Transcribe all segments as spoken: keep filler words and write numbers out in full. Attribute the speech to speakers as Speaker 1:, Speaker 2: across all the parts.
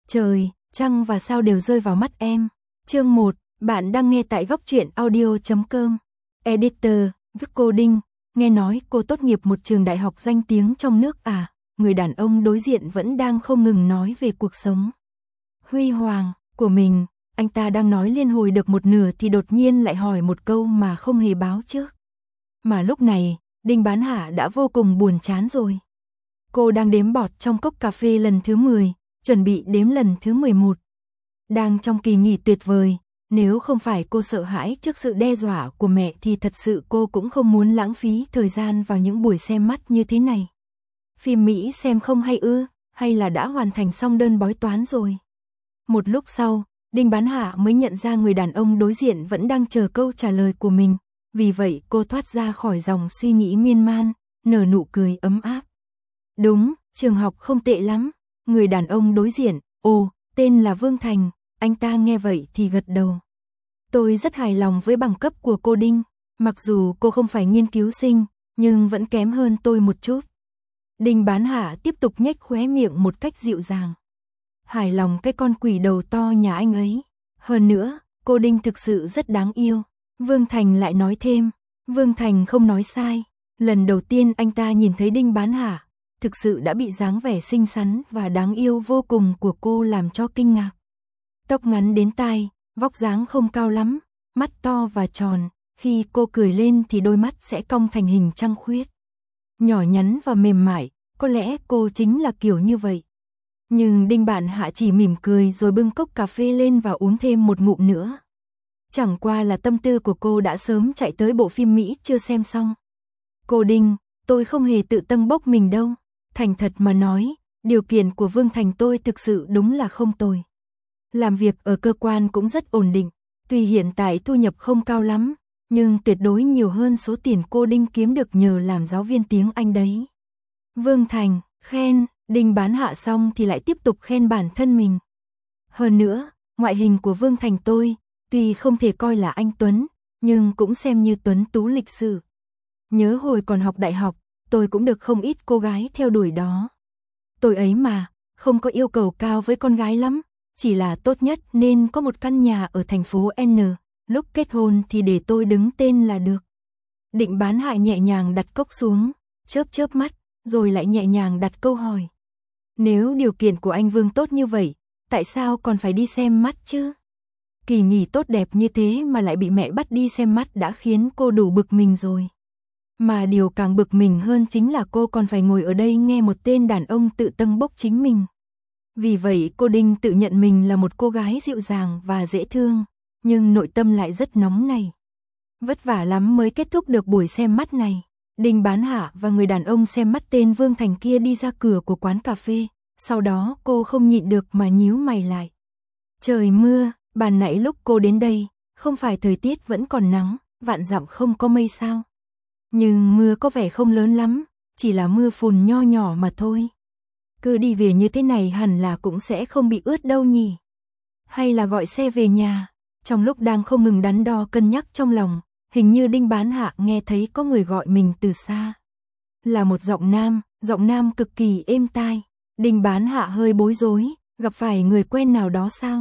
Speaker 1: Trời, trăng và sao đều rơi vào mắt em. Chương một, bạn đang nghe tại góc truyện audio chấm com. Editor, Vic cô Đinh, nghe nói cô tốt nghiệp một trường đại học danh tiếng trong nước à? Người đàn ông đối diện vẫn đang không ngừng nói về cuộc sống huy hoàng của mình. Anh ta đang nói liên hồi được một nửa thì đột nhiên lại hỏi một câu mà không hề báo trước. Mà lúc này, Đinh Bán Hạ đã vô cùng buồn chán rồi. Cô đang đếm bọt trong cốc cà phê lần thứ mười, chuẩn bị đếm lần thứ mười một. Đang trong kỳ nghỉ tuyệt vời, nếu không phải cô sợ hãi trước sự đe dọa của mẹ thì thật sự cô cũng không muốn lãng phí thời gian vào những buổi xem mắt như thế này. Phim Mỹ xem không hay ư, hay là đã hoàn thành xong đơn bói toán rồi? Một lúc sau, Đinh Bán Hạ mới nhận ra người đàn ông đối diện vẫn đang chờ câu trả lời của mình. Vì vậy cô thoát ra khỏi dòng suy nghĩ miên man, nở nụ cười ấm áp. Đúng, trường học không tệ lắm. Người đàn ông đối diện, ồ, tên là Vương Thành. Anh ta nghe vậy thì gật đầu. Tôi rất hài lòng với bằng cấp của cô Đinh. Mặc dù cô không phải nghiên cứu sinh, nhưng vẫn kém hơn tôi một chút. Đinh Bán Hạ tiếp tục nhếch khóe miệng một cách dịu dàng. Hài lòng cái con quỷ đầu to nhà anh ấy. Hơn nữa, cô Đinh thực sự rất đáng yêu. Vương Thành lại nói thêm. Vương Thành không nói sai. Lần đầu tiên anh ta nhìn thấy Đinh Bán Hạ, thực sự đã bị dáng vẻ xinh xắn và đáng yêu vô cùng của cô làm cho kinh ngạc. Tóc ngắn đến tai, vóc dáng không cao lắm, mắt to và tròn, khi cô cười lên thì đôi mắt sẽ cong thành hình trăng khuyết. Nhỏ nhắn và mềm mại, có lẽ cô chính là kiểu như vậy. Nhưng Đinh Bán Hạ chỉ mỉm cười rồi bưng cốc cà phê lên và uống thêm một ngụm nữa. Chẳng qua là tâm tư của cô đã sớm chạy tới bộ phim Mỹ chưa xem xong. Cô Đinh, tôi không hề tự tâng bốc mình đâu. Thành thật mà nói, điều kiện của Vương Thành tôi thực sự đúng là không tồi. Làm việc ở cơ quan cũng rất ổn định, tuy hiện tại thu nhập không cao lắm, nhưng tuyệt đối nhiều hơn số tiền cô Đinh kiếm được nhờ làm giáo viên tiếng Anh đấy. Vương Thành, khen, Đinh Bán Hạ xong thì lại tiếp tục khen bản thân mình. Hơn nữa, ngoại hình của Vương Thành tôi, tuy không thể coi là anh Tuấn, nhưng cũng xem như tuấn tú lịch sự. Nhớ hồi còn học đại học, tôi cũng được không ít cô gái theo đuổi đó. Tôi ấy mà, không có yêu cầu cao với con gái lắm, chỉ là tốt nhất nên có một căn nhà ở thành phố N, lúc kết hôn thì để tôi đứng tên là được. Định Bán Hạ nhẹ nhàng đặt cốc xuống, chớp chớp mắt, rồi lại nhẹ nhàng đặt câu hỏi. Nếu điều kiện của anh Vương tốt như vậy, tại sao còn phải đi xem mắt chứ? Kỳ nghỉ tốt đẹp như thế mà lại bị mẹ bắt đi xem mắt đã khiến cô đủ bực mình rồi. Mà điều càng bực mình hơn chính là cô còn phải ngồi ở đây nghe một tên đàn ông tự tâng bốc chính mình. Vì vậy cô Đinh tự nhận mình là một cô gái dịu dàng và dễ thương, nhưng nội tâm lại rất nóng này. Vất vả lắm mới kết thúc được buổi xem mắt này. Đinh Bán Hạ và người đàn ông xem mắt tên Vương Thành kia đi ra cửa của quán cà phê, sau đó cô không nhịn được mà nhíu mày lại. Trời mưa, ban nãy lúc cô đến đây, không phải thời tiết vẫn còn nắng, vạn dặm không có mây sao? Nhưng mưa có vẻ không lớn lắm, chỉ là mưa phùn nho nhỏ mà thôi. Cứ đi về như thế này hẳn là cũng sẽ không bị ướt đâu nhỉ? Hay là gọi xe về nhà? Trong lúc đang không ngừng đắn đo cân nhắc trong lòng, hình như Đinh Bán Hạ nghe thấy có người gọi mình từ xa. Là một giọng nam, giọng nam cực kỳ êm tai. Đinh Bán Hạ hơi bối rối, gặp phải người quen nào đó sao?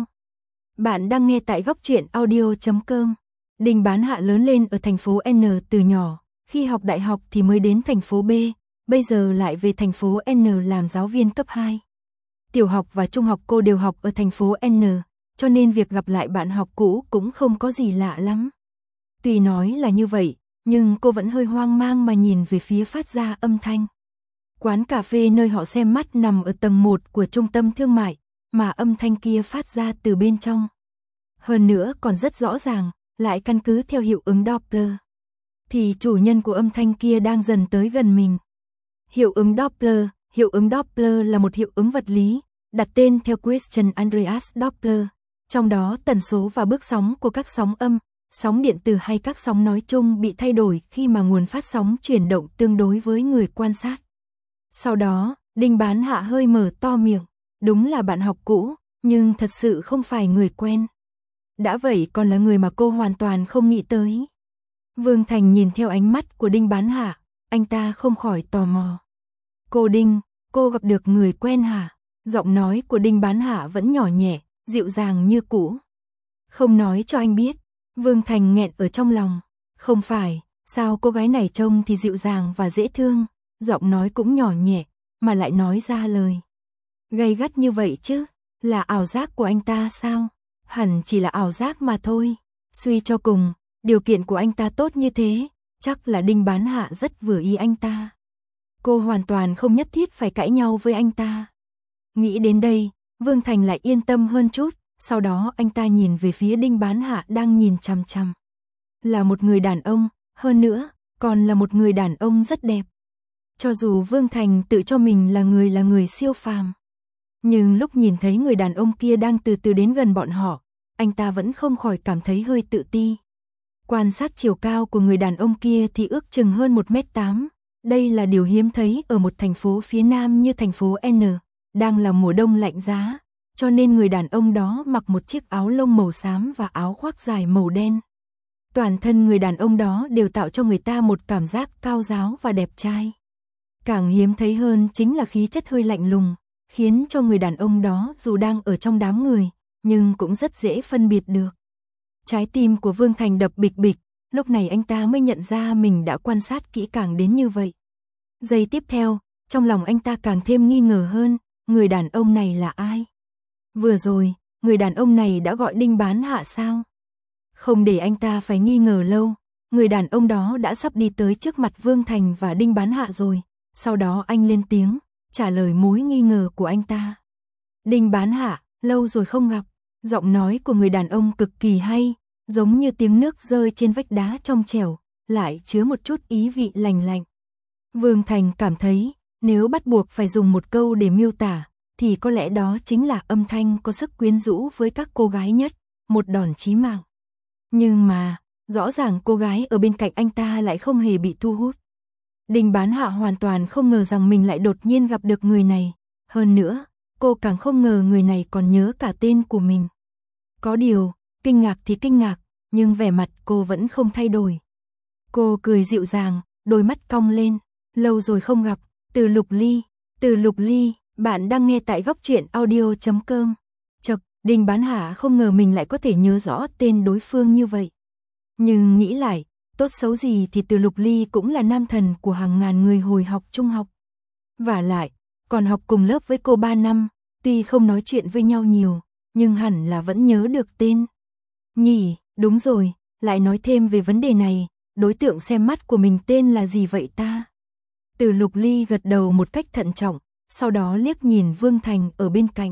Speaker 1: Bạn đang nghe tại góc truyện audio chấm com. Đinh Bán Hạ lớn lên ở thành phố N từ nhỏ, khi học đại học thì mới đến thành phố B, bây giờ lại về thành phố N làm giáo viên cấp hai. Tiểu học và trung học cô đều học ở thành phố N, cho nên việc gặp lại bạn học cũ cũng không có gì lạ lắm. Tuy nói là như vậy, nhưng cô vẫn hơi hoang mang mà nhìn về phía phát ra âm thanh. Quán cà phê nơi họ xem mắt nằm ở tầng một của trung tâm thương mại, mà âm thanh kia phát ra từ bên trong. Hơn nữa còn rất rõ ràng, lại căn cứ theo hiệu ứng Doppler. Thì chủ nhân của âm thanh kia đang dần tới gần mình. Hiệu ứng Doppler, hiệu ứng Doppler là một hiệu ứng vật lý, đặt tên theo Christian Andreas Doppler. Trong đó tần số và bước sóng của các sóng âm, sóng điện từ hay các sóng nói chung bị thay đổi khi mà nguồn phát sóng chuyển động tương đối với người quan sát. Sau đó, Đinh Bán Hạ hơi mở to miệng, đúng là bạn học cũ, nhưng thật sự không phải người quen. Đã vậy còn là người mà cô hoàn toàn không nghĩ tới. Vương Thành nhìn theo ánh mắt của Đinh Bán Hạ, anh ta không khỏi tò mò. Cô Đinh, cô gặp được người quen hả? Giọng nói của Đinh Bán Hạ vẫn nhỏ nhẹ, dịu dàng như cũ. Không nói cho anh biết. Vương Thành nghẹn ở trong lòng. Không phải, sao cô gái này trông thì dịu dàng và dễ thương, giọng nói cũng nhỏ nhẹ, mà lại nói ra lời gay gắt như vậy chứ, là ảo giác của anh ta sao? Hẳn chỉ là ảo giác mà thôi. Suy cho cùng, điều kiện của anh ta tốt như thế, chắc là Đinh Bán Hạ rất vừa ý anh ta. Cô hoàn toàn không nhất thiết phải cãi nhau với anh ta. Nghĩ đến đây, Vương Thành lại yên tâm hơn chút, sau đó anh ta nhìn về phía Đinh Bán Hạ đang nhìn chằm chằm. Là một người đàn ông, hơn nữa, còn là một người đàn ông rất đẹp. Cho dù Vương Thành tự cho mình là người là người siêu phàm, nhưng lúc nhìn thấy người đàn ông kia đang từ từ đến gần bọn họ, anh ta vẫn không khỏi cảm thấy hơi tự ti. Quan sát chiều cao của người đàn ông kia thì ước chừng hơn một mét tám. Đây là điều hiếm thấy ở một thành phố phía Nam như thành phố N. Đang là mùa đông lạnh giá, cho nên người đàn ông đó mặc một chiếc áo lông màu xám và áo khoác dài màu đen. Toàn thân người đàn ông đó đều tạo cho người ta một cảm giác cao ráo và đẹp trai. Càng hiếm thấy hơn chính là khí chất hơi lạnh lùng, khiến cho người đàn ông đó dù đang ở trong đám người, nhưng cũng rất dễ phân biệt được. Trái tim của Vương Thành đập bịch bịch, lúc này anh ta mới nhận ra mình đã quan sát kỹ càng đến như vậy. Giây tiếp theo, trong lòng anh ta càng thêm nghi ngờ hơn, người đàn ông này là ai? Vừa rồi, người đàn ông này đã gọi Đinh Bán Hạ sao? Không để anh ta phải nghi ngờ lâu, người đàn ông đó đã sắp đi tới trước mặt Vương Thành và Đinh Bán Hạ rồi. Sau đó anh lên tiếng, trả lời mối nghi ngờ của anh ta. Đinh Bán Hạ, lâu rồi không gặp. Giọng nói của người đàn ông cực kỳ hay, giống như tiếng nước rơi trên vách đá trong trẻo, lại chứa một chút ý vị lành lạnh. Vương Thành cảm thấy, nếu bắt buộc phải dùng một câu để miêu tả, thì có lẽ đó chính là âm thanh có sức quyến rũ với các cô gái nhất, một đòn chí mạng. Nhưng mà, rõ ràng cô gái ở bên cạnh anh ta lại không hề bị thu hút. Đinh Bán Hạ hoàn toàn không ngờ rằng mình lại đột nhiên gặp được người này. Hơn nữa, cô càng không ngờ người này còn nhớ cả tên của mình. Có điều, kinh ngạc thì kinh ngạc, nhưng vẻ mặt cô vẫn không thay đổi. Cô cười dịu dàng, đôi mắt cong lên. Lâu rồi không gặp, Từ Lục Ly. Từ Lục Ly, bạn đang nghe tại góc truyện audio chấm com. Chật, Đinh Bán Hạ không ngờ mình lại có thể nhớ rõ tên đối phương như vậy. Nhưng nghĩ lại, tốt xấu gì thì Từ Lục Ly cũng là nam thần của hàng ngàn người hồi học trung học. Vả lại, còn học cùng lớp với cô ba năm, tuy không nói chuyện với nhau nhiều, nhưng hẳn là vẫn nhớ được tên. Nhỉ, đúng rồi, lại nói thêm về vấn đề này, đối tượng xem mắt của mình tên là gì vậy ta? Từ Lục Ly gật đầu một cách thận trọng, sau đó liếc nhìn Vương Thành ở bên cạnh.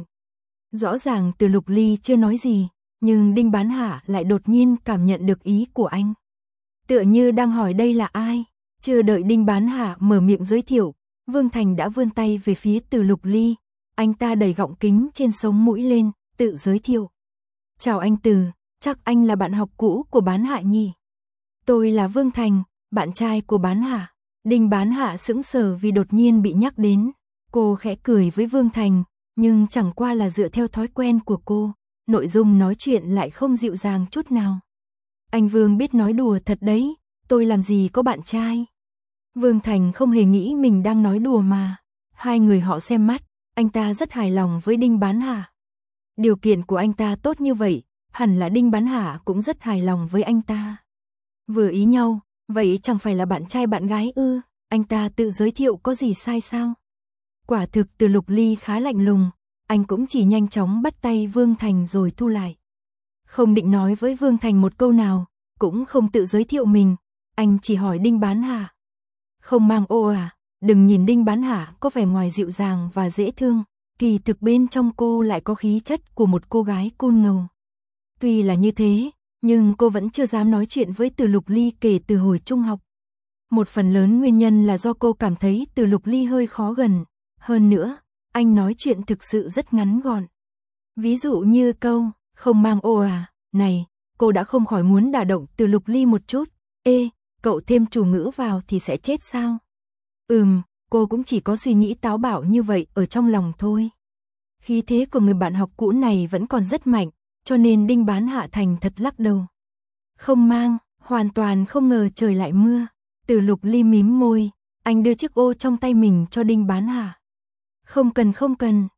Speaker 1: Rõ ràng Từ Lục Ly chưa nói gì, nhưng Đinh Bán Hạ lại đột nhiên cảm nhận được ý của anh. Tựa như đang hỏi đây là ai, chưa đợi Đinh Bán Hạ mở miệng giới thiệu, Vương Thành đã vươn tay về phía Từ Lục Ly, anh ta đẩy gọng kính trên sống mũi lên, tự giới thiệu. Chào anh Từ, chắc anh là bạn học cũ của Bán Hạ nhỉ? Tôi là Vương Thành, bạn trai của Bán Hạ. Đinh Bán Hạ sững sờ vì đột nhiên bị nhắc đến, cô khẽ cười với Vương Thành, nhưng chẳng qua là dựa theo thói quen của cô, nội dung nói chuyện lại không dịu dàng chút nào. Anh Vương biết nói đùa thật đấy, tôi làm gì có bạn trai. Vương Thành không hề nghĩ mình đang nói đùa mà. Hai người họ xem mắt, anh ta rất hài lòng với Đinh Bán Hạ. Điều kiện của anh ta tốt như vậy, hẳn là Đinh Bán Hạ cũng rất hài lòng với anh ta. Vừa ý nhau, vậy chẳng phải là bạn trai bạn gái ư? Anh ta tự giới thiệu có gì sai sao? Quả thực Từ Lục Ly khá lạnh lùng, anh cũng chỉ nhanh chóng bắt tay Vương Thành rồi thu lại. Không định nói với Vương Thành một câu nào, cũng không tự giới thiệu mình, anh chỉ hỏi Đinh Bán Hạ. Không mang ô à, đừng nhìn Đinh Bán Hạ có vẻ ngoài dịu dàng và dễ thương, kỳ thực bên trong cô lại có khí chất của một cô gái côn ngầu. Tuy là như thế, nhưng cô vẫn chưa dám nói chuyện với Từ Lục Ly kể từ hồi trung học. Một phần lớn nguyên nhân là do cô cảm thấy Từ Lục Ly hơi khó gần, hơn nữa, anh nói chuyện thực sự rất ngắn gọn. Ví dụ như câu, không mang ô à, này, cô đã không khỏi muốn đả động Từ Lục Ly một chút. Ê, cậu thêm chủ ngữ vào thì sẽ chết sao? Ừm, cô cũng chỉ có suy nghĩ táo bạo như vậy ở trong lòng thôi. Khí thế của người bạn học cũ này vẫn còn rất mạnh, cho nên Đinh Bán Hạ thành thật lắc đầu. Không mang, hoàn toàn không ngờ trời lại mưa. Từ Lục Ly mím môi, anh đưa chiếc ô trong tay mình cho Đinh Bán Hạ. Không cần không cần,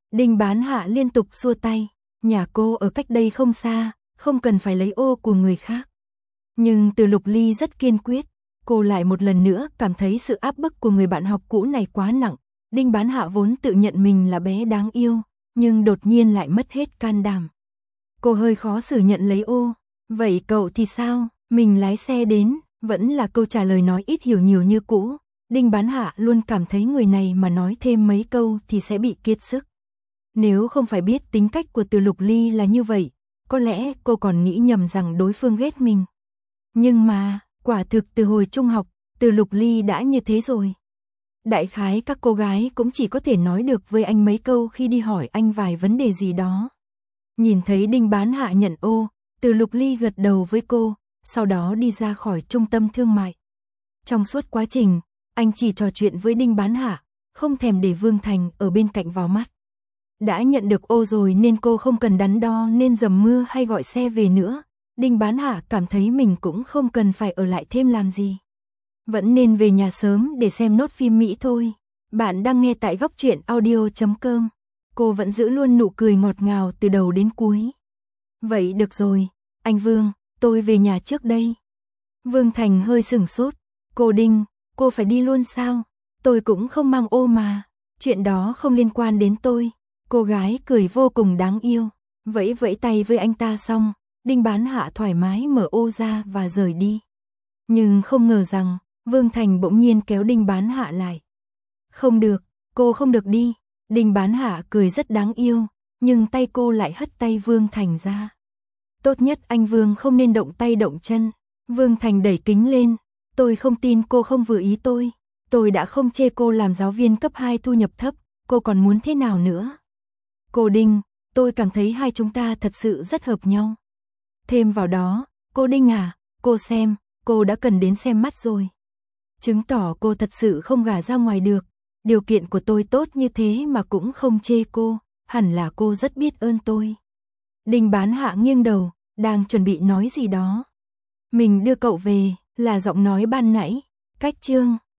Speaker 1: Đinh Bán Hạ liên tục xua tay, nhà cô ở cách đây không xa, không cần phải lấy ô của người khác. Nhưng Từ Lục Ly rất kiên quyết, cô lại một lần nữa cảm thấy sự áp bức của người bạn học cũ này quá nặng. Đinh Bán Hạ vốn tự nhận mình là bé đáng yêu, nhưng đột nhiên lại mất hết can đảm. Cô hơi khó xử nhận lấy ô, vậy cậu thì sao, mình lái xe đến, vẫn là câu trả lời nói ít hiểu nhiều như cũ. Đinh Bán Hạ luôn cảm thấy người này mà nói thêm mấy câu thì sẽ bị kiệt sức. Nếu không phải biết tính cách của Từ Lục Ly là như vậy, có lẽ cô còn nghĩ nhầm rằng đối phương ghét mình. Nhưng mà, quả thực từ hồi trung học, Từ Lục Ly đã như thế rồi. Đại khái các cô gái cũng chỉ có thể nói được với anh mấy câu khi đi hỏi anh vài vấn đề gì đó. Nhìn thấy Đinh Bán Hạ nhận ô, Từ Lục Ly gật đầu với cô, sau đó đi ra khỏi trung tâm thương mại. Trong suốt quá trình, anh chỉ trò chuyện với Đinh Bán Hạ, không thèm để Vương Thành ở bên cạnh vào mắt. Đã nhận được ô rồi nên cô không cần đắn đo nên dầm mưa hay gọi xe về nữa. Đinh Bán Hạ cảm thấy mình cũng không cần phải ở lại thêm làm gì. Vẫn nên về nhà sớm để xem nốt phim Mỹ thôi. Bạn đang nghe tại góc truyện audio chấm com. Cô vẫn giữ luôn nụ cười ngọt ngào từ đầu đến cuối. Vậy được rồi, anh Vương, tôi về nhà trước đây. Vương Thành hơi sửng sốt. Cô Đinh, cô phải đi luôn sao? Tôi cũng không mang ô mà. Chuyện đó không liên quan đến tôi. Cô gái cười vô cùng đáng yêu. Vẫy vẫy tay với anh ta xong, Đinh Bán Hạ thoải mái mở ô ra và rời đi. Nhưng không ngờ rằng, Vương Thành bỗng nhiên kéo Đinh Bán Hạ lại. Không được, cô không được đi. Đinh Bán Hạ cười rất đáng yêu, nhưng tay cô lại hất tay Vương Thành ra. Tốt nhất anh Vương không nên động tay động chân. Vương Thành đẩy kính lên. Tôi không tin cô không vừa ý tôi. Tôi đã không chê cô làm giáo viên cấp hai thu nhập thấp, cô còn muốn thế nào nữa? Cô Đinh, tôi cảm thấy hai chúng ta thật sự rất hợp nhau. Thêm vào đó, cô Đinh à, cô xem, cô đã cần đến xem mắt rồi. Chứng tỏ cô thật sự không gả ra ngoài được. Điều kiện của tôi tốt như thế mà cũng không chê cô, hẳn là cô rất biết ơn tôi. Đinh Bán Hạ nghiêng đầu, đang chuẩn bị nói gì đó. Mình đưa cậu về, là giọng nói ban nãy, cách chương.